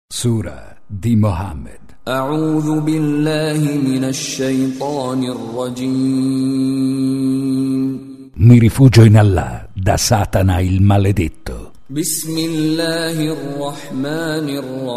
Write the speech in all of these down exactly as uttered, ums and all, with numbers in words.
Sura di Mohammed. أعوذ بالله من الشيطان الرجيم. Mi rifugio in Allah da Satana il maledetto. بسم الله الرحمن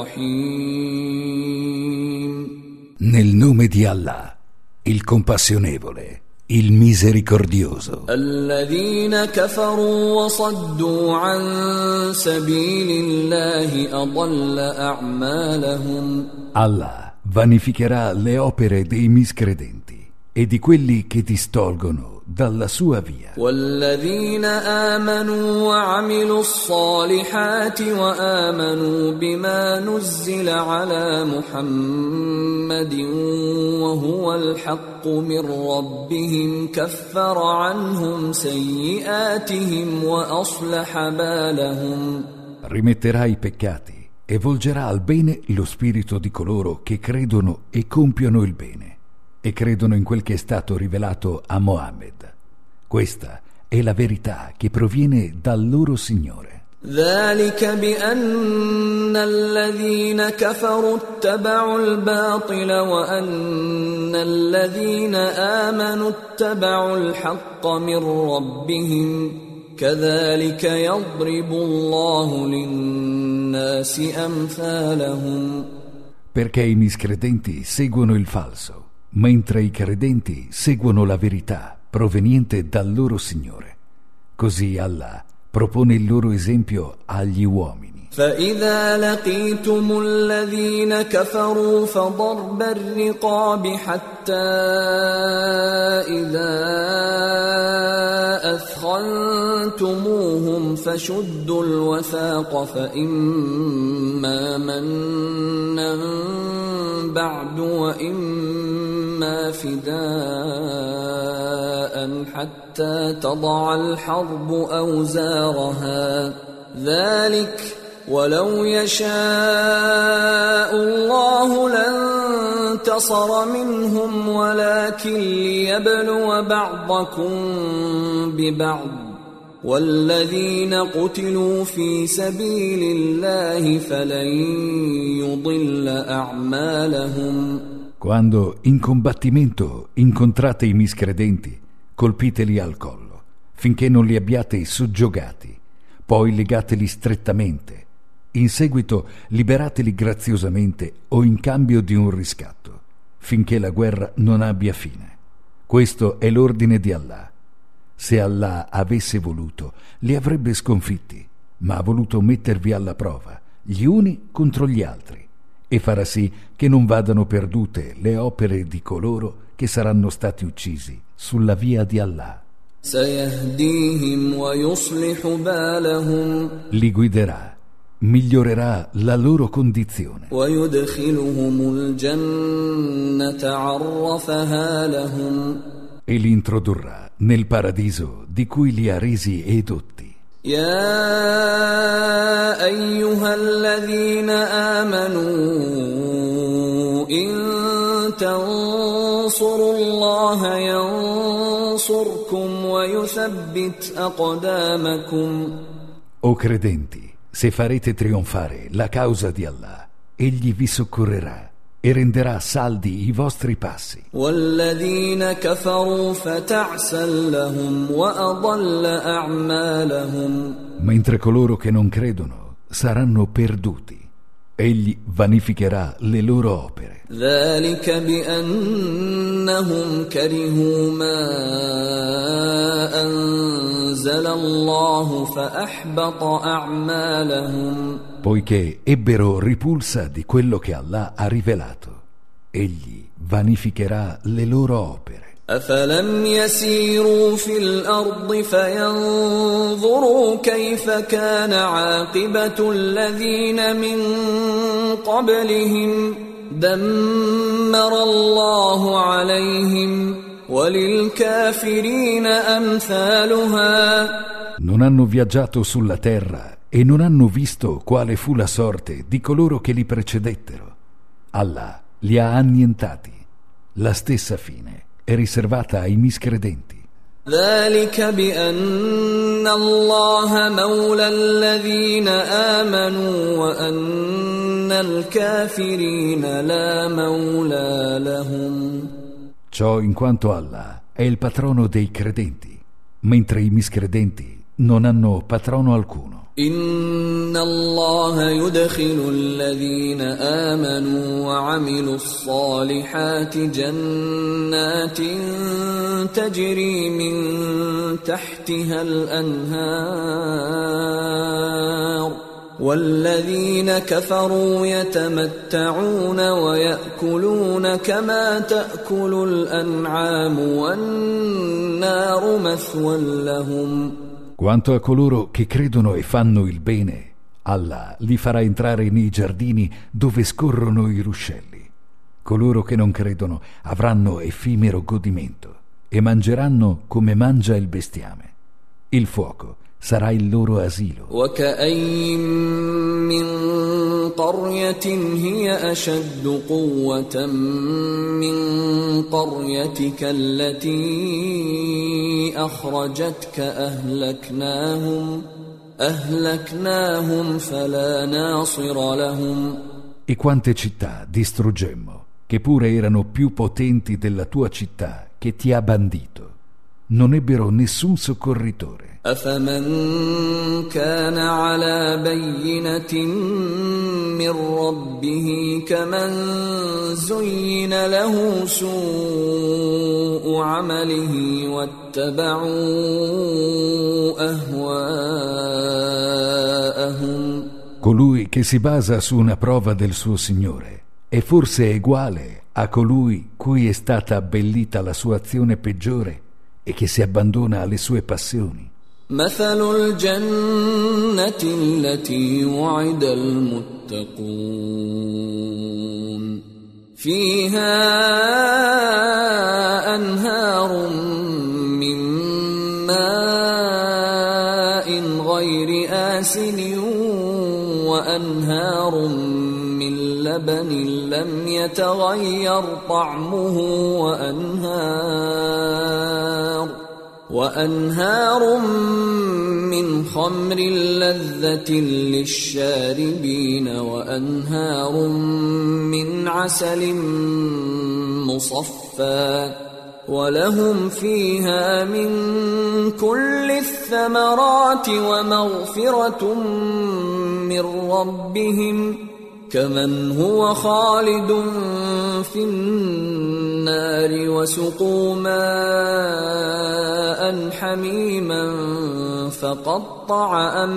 الرحيم. Nel nome di Allah, il compassionevole, il misericordioso. الذين كفروا وصدوا عن سبيل الله أضل أعمالهم. Allah vanificherà le opere dei miscredenti e di quelli che distolgono dalla sua via. والذين آمنوا وعملوا الصالحات وآمنوا بما نزل على محمد وهو الحق من ربهم كفر عنهم سيئاتهم وأصلح بالهم. Rimetterà i peccati e volgerà al bene lo spirito di coloro che credono e compiono il bene e credono in quel che è stato rivelato a Mohammed. Questa è la verità che proviene dal loro Signore. ذلك بأن الذين كفروا اتبعوا الباطل وأن الذين آمنوا اتبعوا الحق من ربهم كذلك يضرب الله للناس أمثالهم. Perché i miscredenti seguono il falso, mentre i credenti seguono la verità proveniente dal loro Signore. Così Allah propone il loro esempio agli uomini. فإذا لقيتم الذين كفروا فضرب الرقاب حتى إذا أثخنتموهم فشدوا الوثاق فإما منا بعد وإما فداء حتى تضع الحرب أوزارها ذلك ولو يشاء الله لانتصر منهم ولكن ليبلو بعضكم ببعض والذين قتلوا في سبيل الله فلن يضل أعمالهم. Quando in combattimento incontrate i miscredenti, colpiteli al collo, finché non li abbiate soggiogati, poi legateli strettamente. In seguito liberateli graziosamente o in cambio di un riscatto, finché la guerra non abbia fine. Questo è l'ordine di Allah. Se Allah avesse voluto, li avrebbe sconfitti, ma ha voluto mettervi alla prova, gli uni contro gli altri, e farà sì che non vadano perdute le opere di coloro che saranno stati uccisi sulla via di Allah. سيهديهم ويصلح بالهم. Li guiderà, migliorerà la loro condizione. ويدخلهم الجنة عرفها لهم. E li introdurrà nel paradiso di cui li ha resi edotti. يا أيها الذين آمنوا إن تنصروا الله ينصركم ويثبت أقدامكم. O credenti, se farete trionfare la causa di Allah, egli vi soccorrerà e renderà saldi i vostri passi. والذين كفروا فتعسا لهم وأضل أعمالهم. Mentre coloro che non credono saranno perduti, egli vanificherà le loro opere. ذلك بأنهم كرهوا ما أنزل الله فأحبط أعمالهم. Poiché ebbero ripulsa di quello che Allah ha rivelato, egli vanificherà le loro opere. أفلم يسيروا في الأرض فينظروا كيف كان عاقبة الذين من قبلهم دمر الله عليهم وللكافرين أمثالها. Non hanno viaggiato sulla terra e non hanno visto quale fu la sorte di coloro che li precedettero. Allah li ha annientati. La stessa fine è riservata ai miscredenti. ذلك بأن الله مولى الذين آمنوا وأن الكافرين لا مولى لهم. Ciò in quanto Allah è il patrono dei credenti, mentre i miscredenti non hanno patrono alcuno. إن الله يدخل الذين آمنوا وعملوا الصالحات جنات تجري من تحتها الأنهار والذين كفروا يتمتعون ويأكلون كما تأكل الأنعام والنار مثوى لهم. Quanto a coloro che credono e fanno il bene, Allah li farà entrare nei giardini dove scorrono i ruscelli. Coloro che non credono avranno effimero godimento e mangeranno come mangia il bestiame. Il fuoco sarà il loro asilo. وكأين من قرية هي أشد قوة من قريتك التي أخرجتك أهلكناهم أهلكناهم فلا ناصر لهم. E quante città distruggemmo, che pure erano più potenti della tua città che ti ha bandito. Non ebbero nessun soccorritore. أفمن كان على بينة من ربه كمن زين له سوء عمله واتبعوا أهواءهم. Colui che si basa su una prova del suo Signore è forse uguale a colui cui è stata abbellita la sua azione peggiore e che si abbandona alle sue passioni. مثل الجنة التي وعد المتقون فيها أنهار من ماء غير آسن وأنهار من لبن لم يتغير طعمه وأنهار وأنهار من خمر لذة للشاربين وأنهار من عسل مصفى ولهم فيها من كل الثمرات ومغفرة من ربهم كمن هو خالد في النار وسقوا ماء حميما فقطع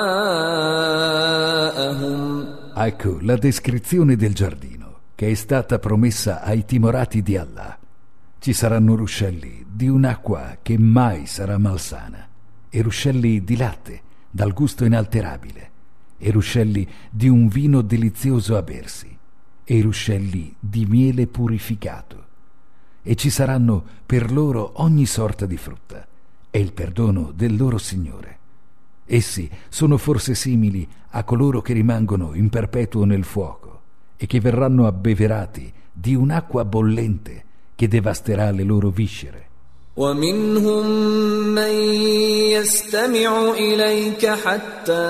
أمعاءهم. Ecco la descrizione del giardino che è stata promessa ai timorati di Allah. Ci saranno ruscelli di un'acqua che mai sarà malsana e ruscelli di latte dal gusto inalterabile e ruscelli di un vino delizioso a bersi, e ruscelli di miele purificato. E ci saranno per loro ogni sorta di frutta, e il perdono del loro Signore. Essi sono forse simili a coloro che rimangono in perpetuo nel fuoco, e che verranno abbeverati di un'acqua bollente che devasterà le loro viscere. ومنهم من يستمع إليك حتى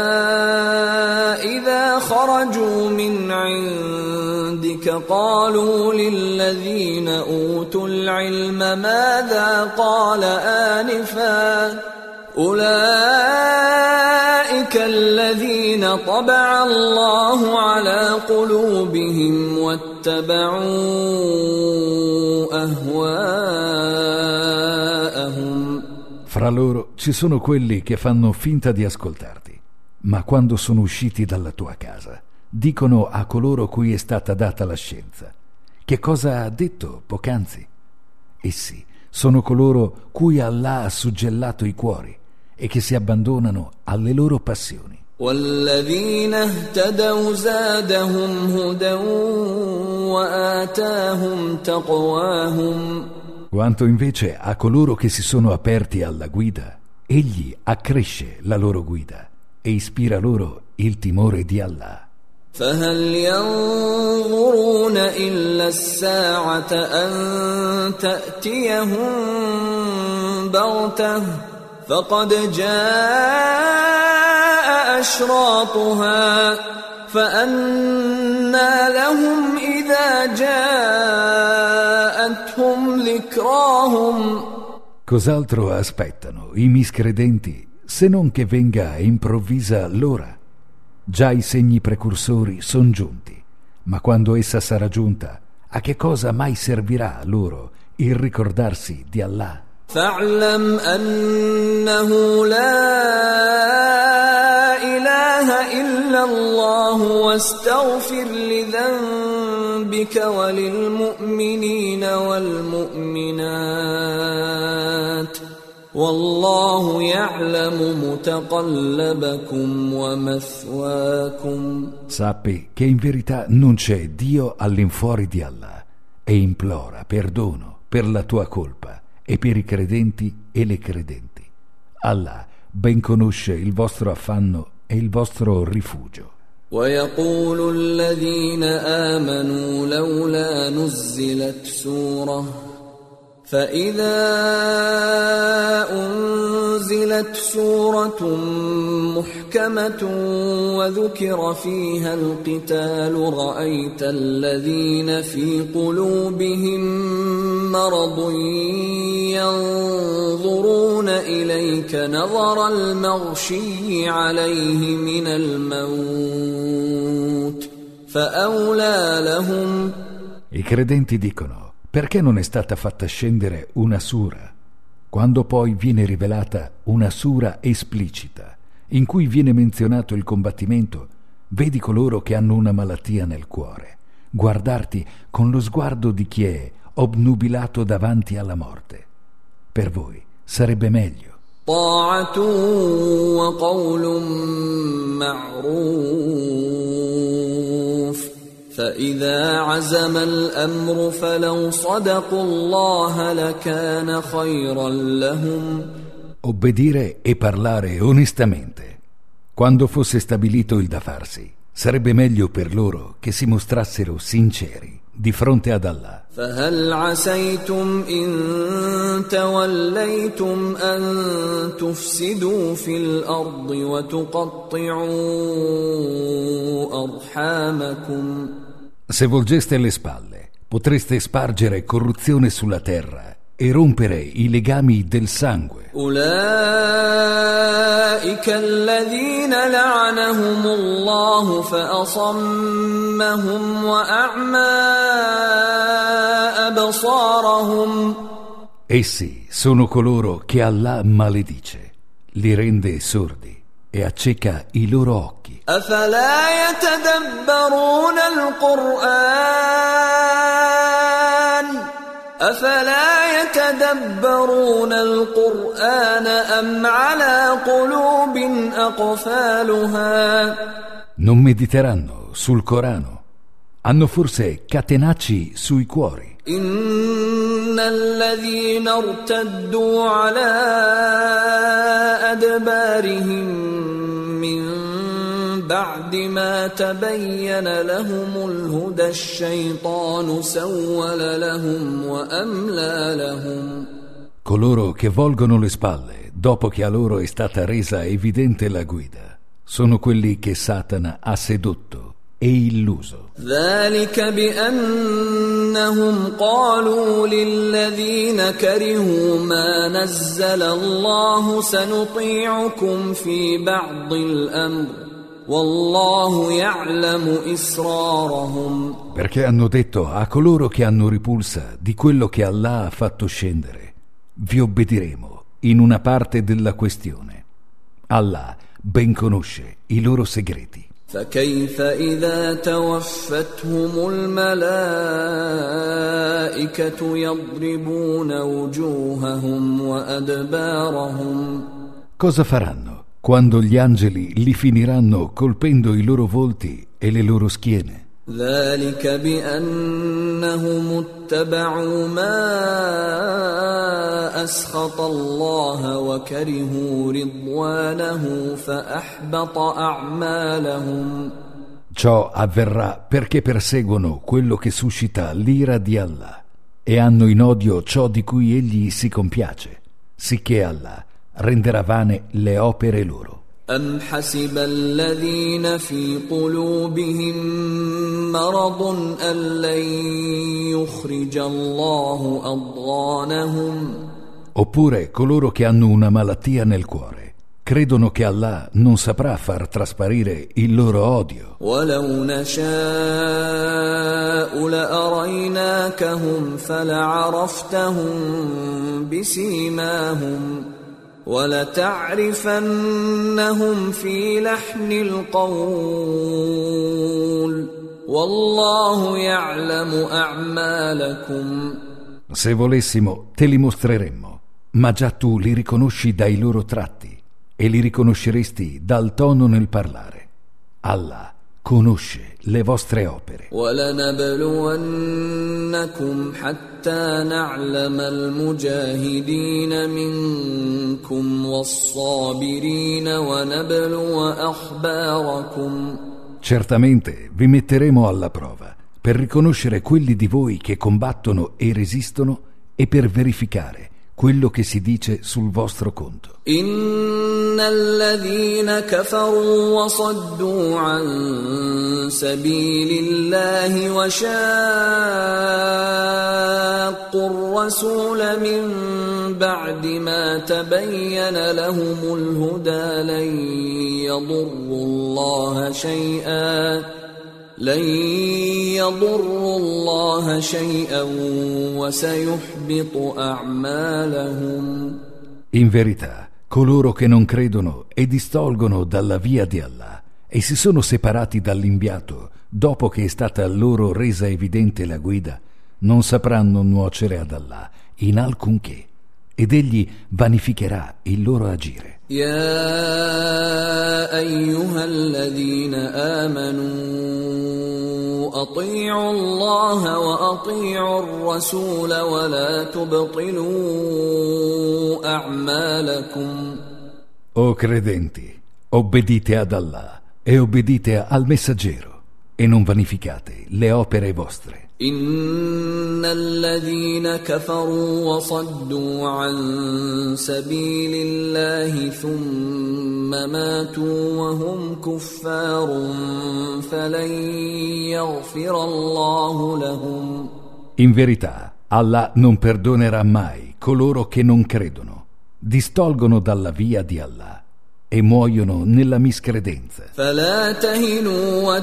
إذا خرجوا من عندك قالوا للذين أوتوا العلم ماذا قال آنفا أولئك الذين طبع الله على قلوبهم واتبعوا أهواءهم. Fra loro ci sono quelli che fanno finta di ascoltarti, ma quando sono usciti dalla tua casa dicono a coloro cui è stata data la scienza: che cosa ha detto poc'anzi? Essi sono coloro cui Allah ha suggellato i cuori e che si abbandonano alle loro passioni. والذين اهتدوا زادهم هدى وآتاهم تقواهم. Quanto invece a coloro che si sono aperti alla guida, egli accresce la loro guida e ispira loro il timore di Allah. فهل ينظرون إلا الساعة أن تأتيهم بغتة فقد جاء أشراطها فأنى لهم إذا جاءتهم ذكراهم. Cos'altro aspettano i miscredenti se non che venga a improvvisa l'ora? Già i segni precursori son giunti, ma quando essa sarà giunta, a che cosa mai servirà loro il ricordarsi di Allah? فاعلم أنه لا إله إلا الله واستغفر لذنبك وللمؤمنين والمؤمنات والله يعلم متقلبكم ومثواكم. Sappi che in verità non c'è Dio all'infuori di Allah e implora perdono per la tua colpa e per i credenti e le credenti. Allah ben conosce il vostro affanno e il vostro rifugio. ويقول الذين آمنوا لولا نزلت سورة فإذا أنزلت سورة محكمة وذكر فيها القتال رأيت الذين في قلوبهم مرض ينظرون إليك نظر المغشي عليه من الموت فأولى لهم. I credenti dicono: perché non è stata fatta scendere una sura? Quando poi viene rivelata una sura esplicita, in cui viene menzionato il combattimento, vedi coloro che hanno una malattia nel cuore guardarti con lo sguardo di chi è obnubilato davanti alla morte. Per voi sarebbe meglio طاعة وقول معروف فإذا عزم الأمر فلو صدقوا الله لكان خيرا لهم. obbedire e parlare onestamente. Quando fosse stabilito il da farsi, sarebbe meglio per loro che si mostrassero sinceri di fronte ad Allah. فهل عسيتم إن توليتم أن تفسدوا في الأرض وتقطعوا أرحامكم. Se volgeste le spalle, potreste spargere corruzione sulla terra e rompere i legami del sangue. أولئك الذين لعنهم الله فأصمهم وأعمى أبصارهم. Essi sono coloro che Allah maledice, li rende sordi e acceca i loro occhi. أفلا يتدبرون القرآن أفلا يتدبرون القرآن أم على قلوب أقفالها. Non mediteranno sul Corano? Hanno forse catenacci sui cuori? إن الذين ارتدوا على أدبارهم من بعد ما تبين لهم الهدى الشيطان سول لهم وأملى لهم. Coloro che volgono le spalle dopo che a loro è stata resa evidente la guida sono quelli che Satana ha sedotto e illuso. ذلك بأنهم قالوا للذين كرهوا ما نزل الله سنطيعكم في بعض الأمر والله يعلم إسرارهم. Perché hanno detto a coloro che hanno ripulsa di quello che Allah ha fatto scendere: vi obbediremo in una parte della questione. Allah ben conosce i loro segreti. فكيف إذا توفتهم الملائكة يضربون وجوههم وأدبارهم. Cosa faranno quando gli angeli li finiranno colpendo i loro volti e le loro schiene? ذلك بأنهم اتبعوا ما أسخط الله وكرهوا رضوانه فأحبط أعمالهم. Ciò avverrà perché perseguono quello che suscita l'ira di Allah e hanno in odio ciò di cui egli si compiace. sicché Allah renderà vane le opere loro. أم حسب الذين في قلوبهم مرض أن لن يخرج الله أضغانهم Oppure coloro che hanno una malattia nel cuore credono che Allah non saprà far trasparire il loro odio. ولو نشاء لأريناكهم فلعرفتهم بسيماهم ولتعرفنهم في لحن القول والله يعلم أعمالكم. Se volessimo te li mostreremmo, ma già tu li riconosci dai loro tratti e li riconosceresti dal tono nel parlare. Allah conosce le vostre opere. وَلَنَبْلُوَنَّكُمْ حَتَّى نَعْلَمَ الْمُجَاهِدِينَ مِنكُمْ وَالصَّابِرِينَ وَنَبْلُوَ أَخْبَارَكُمْ. Certamente vi metteremo alla prova per riconoscere quelli di voi che combattono e resistono e per verificare quello che si dice sul vostro conto. إن الذين كفروا وصدوا عن سبيل الله وشاقوا الرسول من بعد ما تبين لهم الهدى لن يضروا الله شيئا لن يضروا الله شيئا وسيحبط أعمالهم. In verità, coloro che non credono e distolgono dalla via di Allah e si sono separati dall'inviato dopo che è stata loro resa evidente la guida, non sapranno nuocere ad Allah in alcunché, ed egli vanificherà il loro agire. يا أيها الذين آمنوا أطيعوا الله وأطيعوا الرسول ولا تبطلوا أعمالكم. O credenti, obbedite ad Allah e obbedite al messaggero e non vanificate le opere vostre. إن الذين كفروا وصدوا عن سبيل الله ثم ماتوا وهم كفار فلن يغفر الله لهم. In verità, Allah non perdonerà mai coloro che non credono, distolgono dalla via di Allah e muoiono nella miscredenza. فلا تهنوا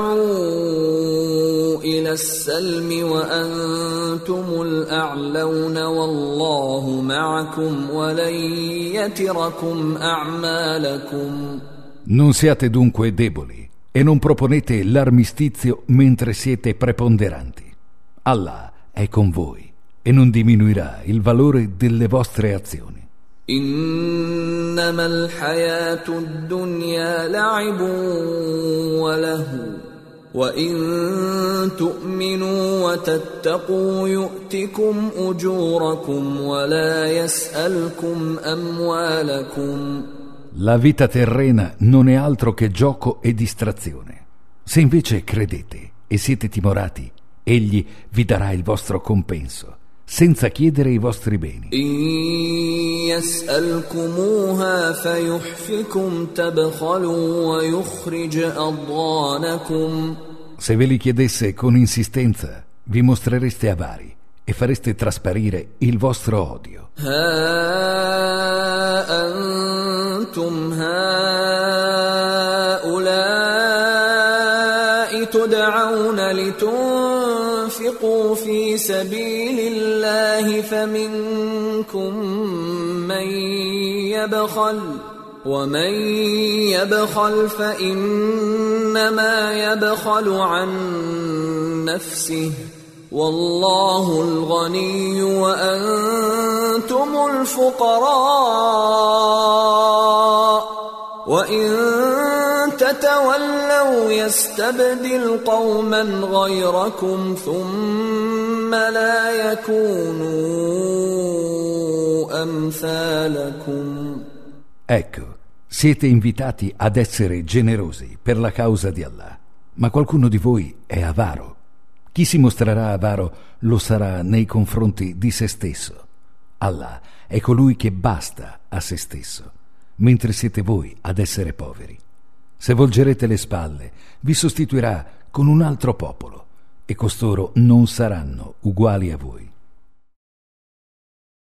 وتدعوا إلى السلم وأنتم الأعلون والله معكم ولن يتركم أعمالكم. Non siate dunque deboli e non proponete l'armistizio mentre siete preponderanti. Allah è con voi e non diminuirà il valore delle vostre azioni. إنما الحياة الدنيا لعب ولهو وإن تؤمنوا وتتقوا يؤتكم أجوركم ولا يسألكم أموالكم. La vita terrena non è altro che gioco e distrazione. Se invece credete e siete timorati, egli vi darà il vostro compenso senza chiedere i vostri beni. يسألكموها فيحفكم تبخلوا ويخرج أضغانكم. Se ve li chiedesse con insistenza, vi mostrereste avari e fareste trasparire il vostro odio. ها أنتم هؤلاء تدعون لتنفقوا في سبيل الله فمنكم من يبخل ومن يبخل فإنما يبخل عن نفسه والله الغني وأنتم الفقراء وإن تتولوا يستبدل قوما غيركم ثم لا يكونوا أمثالكم. Ecco, siete invitati ad essere generosi per la causa di Allah, ma qualcuno di voi è avaro. Chi si mostrerà avaro lo sarà nei confronti di se stesso. Allah è colui che basta a se stesso, mentre siete voi ad essere poveri. Se volgerete le spalle, vi sostituirà con un altro popolo, e costoro non saranno uguali a voi.